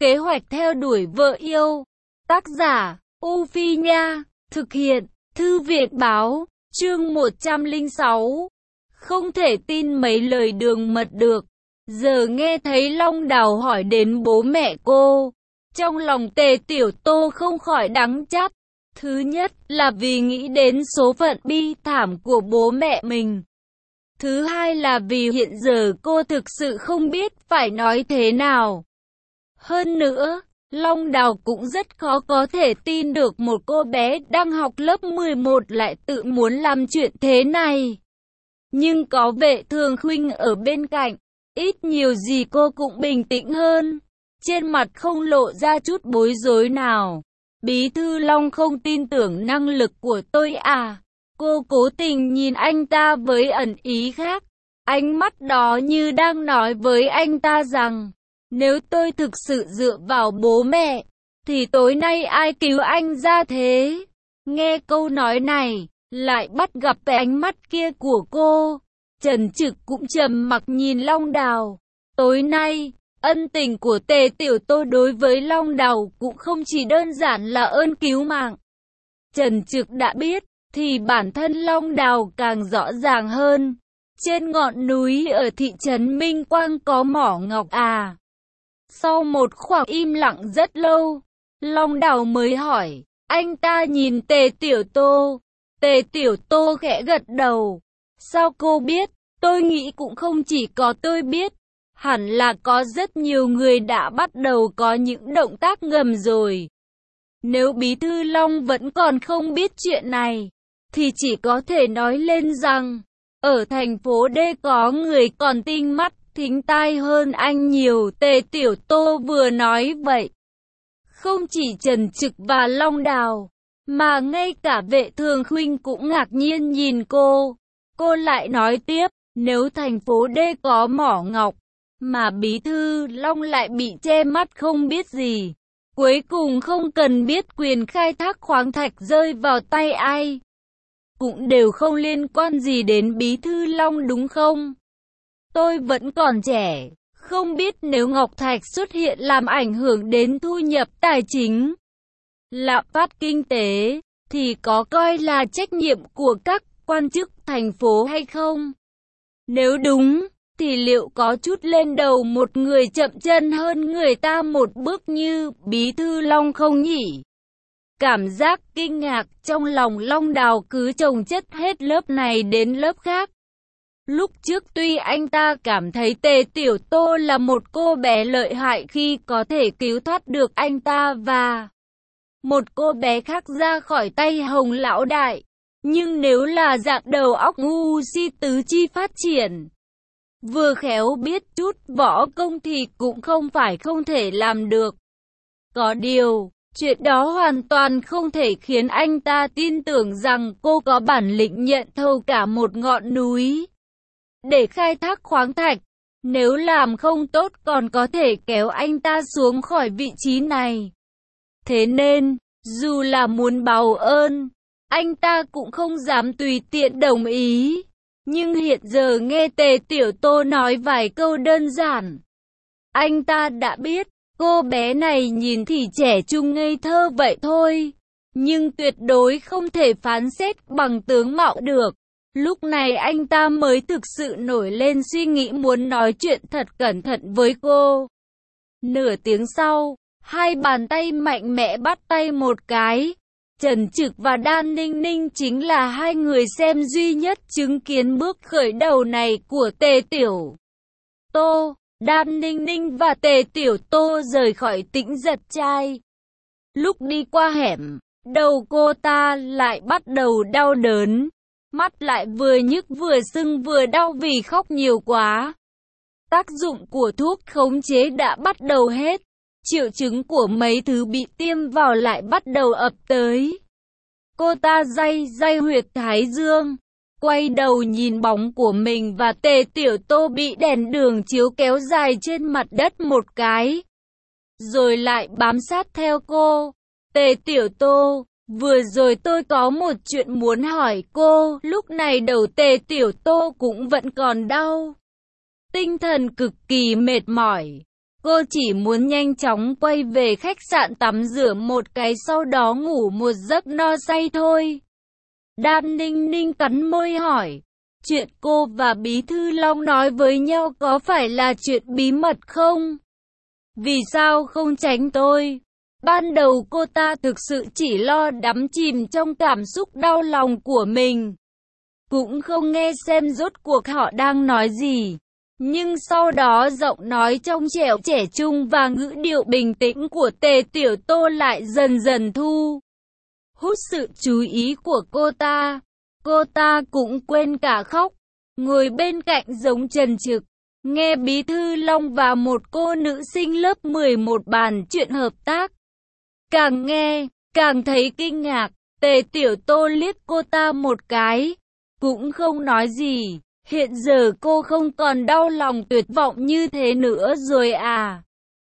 Kế hoạch theo đuổi vợ yêu. Tác giả, U Phi Nha. Thực hiện, Thư viện Báo. Chương 106. Không thể tin mấy lời Đường Mật được. Giờ nghe thấy Long Đào hỏi đến bố mẹ cô, trong lòng Tề Tiểu Tô không khỏi đắng chát. Thứ nhất là vì nghĩ đến số phận bi thảm của bố mẹ mình. Thứ hai là vì hiện giờ cô thực sự không biết phải nói thế nào. Hơn nữa, Long Đào cũng rất khó có thể tin được một cô bé đang học lớp 11 lại tự muốn làm chuyện thế này. Nhưng có Vệ Thường Khuynh ở bên cạnh, ít nhiều gì cô cũng bình tĩnh hơn. Trên mặt không lộ ra chút bối rối nào. Bí thư Long không tin tưởng năng lực của tôi à? Cô cố tình nhìn anh ta với ẩn ý khác. Ánh mắt đó như đang nói với anh ta rằng, nếu tôi thực sự dựa vào bố mẹ, thì tối nay ai cứu anh ra thế? Nghe câu nói này, lại bắt gặp cái ánh mắt kia của cô. Trần Trực cũng trầm mặc nhìn Long Đào. Tối nay, ân tình của Tề Tiểu Tô đối với Long Đào cũng không chỉ đơn giản là ơn cứu mạng. Trần Trực đã biết, thì bản thân Long Đào càng rõ ràng hơn. Trên ngọn núi ở thị trấn Minh Quang có mỏ ngọc à? Sau một khoảng im lặng rất lâu, Long Đào mới hỏi. Anh ta nhìn Tề Tiểu Tô. Tề Tiểu Tô khẽ gật đầu. Sao cô biết? Tôi nghĩ cũng không chỉ có tôi biết. Hẳn là có rất nhiều người đã bắt đầu có những động tác ngầm rồi. Nếu Bí thư Long vẫn còn không biết chuyện này, thì chỉ có thể nói lên rằng, ở thành phố D có người còn tinh mắt, thính tai hơn anh nhiều. Tề Tiểu Tô vừa nói vậy. Không chỉ Trần Trực và Long Đào, mà ngay cả Vệ Thường Khuynh cũng ngạc nhiên nhìn cô. Cô lại nói tiếp, nếu thành phố D có mỏ ngọc, mà Bí thư Long lại bị che mắt không biết gì. Cuối cùng không cần biết quyền khai thác khoáng thạch rơi vào tay ai, cũng đều không liên quan gì đến Bí thư Long đúng không? Tôi vẫn còn trẻ, không biết nếu ngọc thạch xuất hiện làm ảnh hưởng đến thu nhập tài chính, lạm phát kinh tế, thì có coi là trách nhiệm của các quan chức thành phố hay không? Nếu đúng, thì liệu có chút lên đầu một người chậm chân hơn người ta một bước như Bí thư Long không nhỉ? Cảm giác kinh ngạc trong lòng Long Đào cứ chồng chất hết lớp này đến lớp khác. Lúc trước tuy anh ta cảm thấy Tề Tiểu Tô là một cô bé lợi hại khi có thể cứu thoát được anh ta và một cô bé khác ra khỏi tay Hồng lão đại. Nhưng nếu là dạng đầu óc ngu si tứ chi phát triển, vừa khéo biết chút võ công thì cũng không phải không thể làm được. Có điều, chuyện đó hoàn toàn không thể khiến anh ta tin tưởng rằng cô có bản lĩnh nhận thầu cả một ngọn núi để khai thác khoáng thạch. Nếu làm không tốt còn có thể kéo anh ta xuống khỏi vị trí này. Thế nên, dù là muốn báo ơn, anh ta cũng không dám tùy tiện đồng ý. Nhưng hiện giờ nghe Tề Tiểu Tô nói vài câu đơn giản, anh ta đã biết, cô bé này nhìn thì trẻ trung ngây thơ vậy thôi, nhưng tuyệt đối không thể phán xét bằng tướng mạo được. Lúc này anh ta mới thực sự nổi lên suy nghĩ muốn nói chuyện thật cẩn thận với cô. Nửa tiếng sau, hai bàn tay mạnh mẽ bắt tay một cái. Trần Trực và Đan Ninh Ninh chính là hai người xem duy nhất chứng kiến bước khởi đầu này của Tề Tiểu Tô. Đan Ninh Ninh và Tề Tiểu Tô rời khỏi Tĩnh Giật Trai. Lúc đi qua hẻm, đầu cô ta lại bắt đầu đau đớn. Mắt lại vừa nhức vừa sưng vừa đau vì khóc nhiều quá. Tác dụng của thuốc khống chế đã bắt đầu hết. Triệu chứng của mấy thứ bị tiêm vào lại bắt đầu ập tới. Cô ta day day huyệt thái dương, quay đầu nhìn bóng của mình và Tề Tiểu Tô bị đèn đường chiếu kéo dài trên mặt đất một cái, rồi lại bám sát theo cô. Tề Tiểu Tô, vừa rồi tôi có một chuyện muốn hỏi cô. Lúc này đầu Tề Tiểu Tô cũng vẫn còn đau, tinh thần cực kỳ mệt mỏi. Cô chỉ muốn nhanh chóng quay về khách sạn tắm rửa một cái sau đó ngủ một giấc no say thôi. Đan Ninh Ninh cắn môi hỏi, chuyện cô và Bí Thư Long nói với nhau có phải là chuyện bí mật không? Vì sao không tránh tôi? Ban đầu cô ta thực sự chỉ lo đắm chìm trong cảm xúc đau lòng của mình. Cũng không nghe xem rốt cuộc họ đang nói gì. Nhưng sau đó giọng nói trong trẻo trẻ trung và ngữ điệu bình tĩnh của Tề Tiểu Tô lại dần dần thu hút sự chú ý của cô ta. Cô ta cũng quên cả khóc, ngồi bên cạnh giống trần trực, nghe Bí Thư Long và một cô nữ sinh lớp 11 bàn chuyện hợp tác. Càng nghe, càng thấy kinh ngạc, Tề Tiểu Tô liếc cô ta một cái, cũng không nói gì. Hiện giờ cô không còn đau lòng tuyệt vọng như thế nữa rồi à?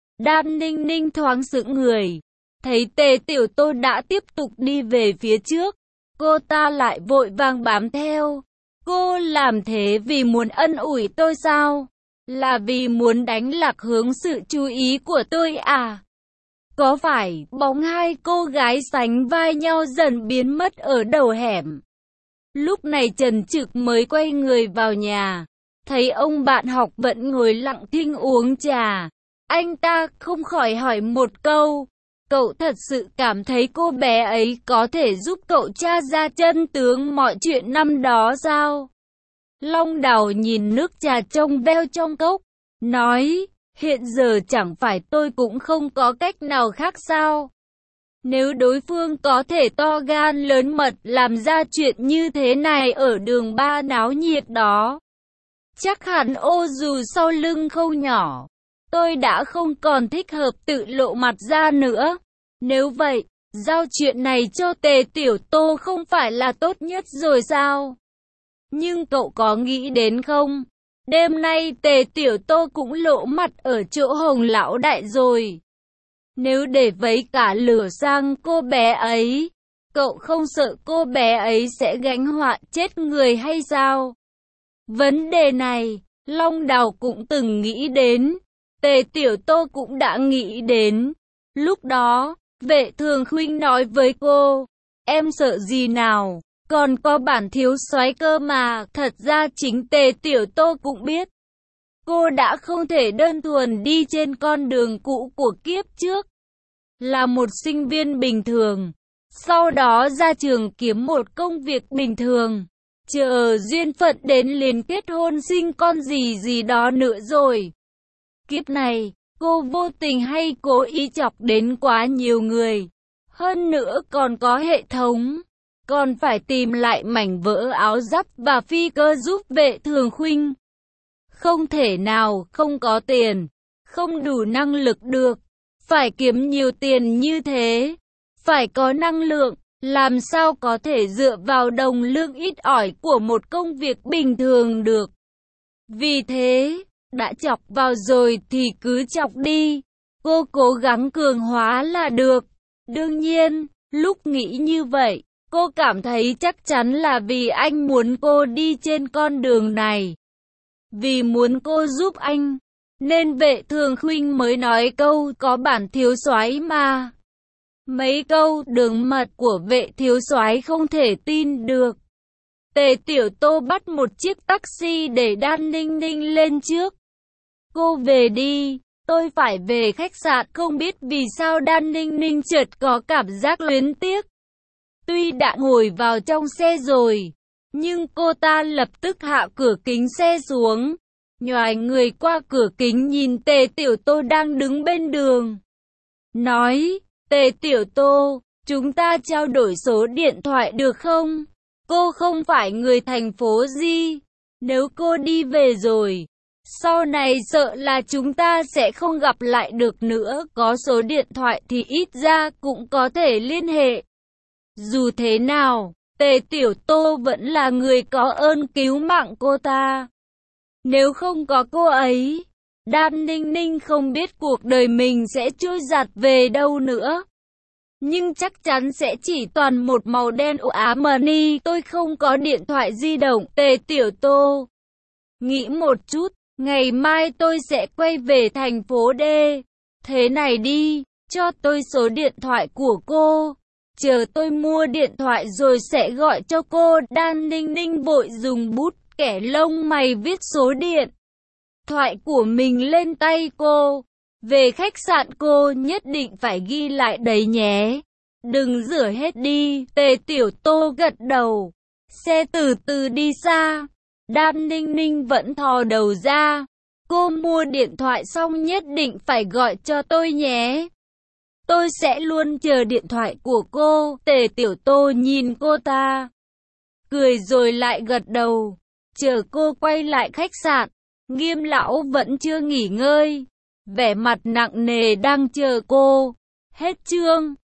Đan Ninh Ninh thoáng sững người, thấy Tề Tiểu Tô đã tiếp tục đi về phía trước, cô ta lại vội vàng bám theo. Cô làm thế vì muốn ân ủi tôi sao? Là vì muốn đánh lạc hướng sự chú ý của tôi à? Có phải bóng hai cô gái sánh vai nhau dần biến mất ở đầu hẻm? Lúc này Trần Trực mới quay người vào nhà, thấy ông bạn học vẫn ngồi lặng thinh uống trà. Anh ta không khỏi hỏi một câu, cậu thật sự cảm thấy cô bé ấy có thể giúp cậu tra ra chân tướng mọi chuyện năm đó sao? Long Đào nhìn nước trà trong veo trong cốc, nói, hiện giờ chẳng phải tôi cũng không có cách nào khác sao? Nếu đối phương có thể to gan lớn mật làm ra chuyện như thế này ở đường ba náo nhiệt đó, chắc hẳn ô dù sau lưng không nhỏ. Tôi đã không còn thích hợp tự lộ mặt ra nữa. Nếu vậy, giao chuyện này cho Tề Tiểu Tô không phải là tốt nhất rồi sao? Nhưng cậu có nghĩ đến không? Đêm nay Tề Tiểu Tô cũng lộ mặt ở chỗ Hồng Lão Đại rồi. Nếu để vấy cả lửa sang cô bé ấy, cậu không sợ cô bé ấy sẽ gánh họa chết người hay sao? Vấn đề này, Long Đào cũng từng nghĩ đến, Tề Tiểu Tô cũng đã nghĩ đến. Lúc đó, Vệ Thường Khuynh nói với cô, em sợ gì nào, còn có bản thiếu soái cơ mà. Thật ra chính Tề Tiểu Tô cũng biết, cô đã không thể đơn thuần đi trên con đường cũ của kiếp trước, là một sinh viên bình thường, sau đó ra trường kiếm một công việc bình thường, chờ duyên phận đến liền kết hôn sinh con gì đó nữa rồi. Kiếp này, cô vô tình hay cố ý chọc đến quá nhiều người, hơn nữa còn có hệ thống, còn phải tìm lại mảnh vỡ áo giáp và phi cơ giúp Vệ Thường Khuynh. Không thể nào không có tiền, không đủ năng lực được, phải kiếm nhiều tiền như thế, phải có năng lượng, làm sao có thể dựa vào đồng lương ít ỏi của một công việc bình thường được. Vì thế, đã chọc vào rồi thì cứ chọc đi, cô cố gắng cường hóa là được. Đương nhiên, lúc nghĩ như vậy, cô cảm thấy chắc chắn là vì anh muốn cô đi trên con đường này, vì muốn cô giúp anh, nên Vệ Thường Khuynh mới nói câu có bản thiếu soái mà. Mấy câu đường mật của Vệ thiếu soái không thể tin được. Tề Tiểu Tô bắt một chiếc taxi để Đan Ninh Ninh lên trước. Cô về đi, tôi phải về khách sạn. Không biết vì sao Đan Ninh Ninh chợt có cảm giác luyến tiếc. Tuy đã ngồi vào trong xe rồi, nhưng cô ta lập tức hạ cửa kính xe xuống, nhoài người qua cửa kính nhìn Tề Tiểu Tô đang đứng bên đường. Nói, Tề Tiểu Tô, chúng ta trao đổi số điện thoại được không? Cô không phải người thành phố gì. Nếu cô đi về rồi, sau này sợ là chúng ta sẽ không gặp lại được nữa. Có số điện thoại thì ít ra cũng có thể liên hệ. Dù thế nào, Tề Tiểu Tô vẫn là người có ơn cứu mạng cô ta. Nếu không có cô ấy, Đan Ninh Ninh không biết cuộc đời mình sẽ trôi giạt về đâu nữa. Nhưng chắc chắn sẽ chỉ toàn một màu đen u ám mờ ni. Tôi không có điện thoại di động. Tề Tiểu Tô nghĩ một chút, Ngày mai tôi sẽ quay về thành phố D. Thế này đi, cho tôi số điện thoại của cô. Chờ tôi mua điện thoại rồi sẽ gọi cho cô. Đan Ninh Ninh vội dùng bút kẻ lông mày viết số điện thoại của mình lên tay cô. Về khách sạn cô nhất định phải ghi lại đấy nhé. Đừng rửa hết đi. Tề Tiểu Tô gật đầu. Xe từ từ đi xa. Đan Ninh Ninh vẫn thò đầu ra. Cô mua điện thoại xong nhất định phải gọi cho tôi nhé. Tôi sẽ luôn chờ điện thoại của cô. Tề Tiểu Tô nhìn cô ta, cười rồi lại gật đầu. Chờ cô quay lại khách sạn, Nghiêm lão vẫn chưa nghỉ ngơi, vẻ mặt nặng nề đang chờ cô. Hết chương.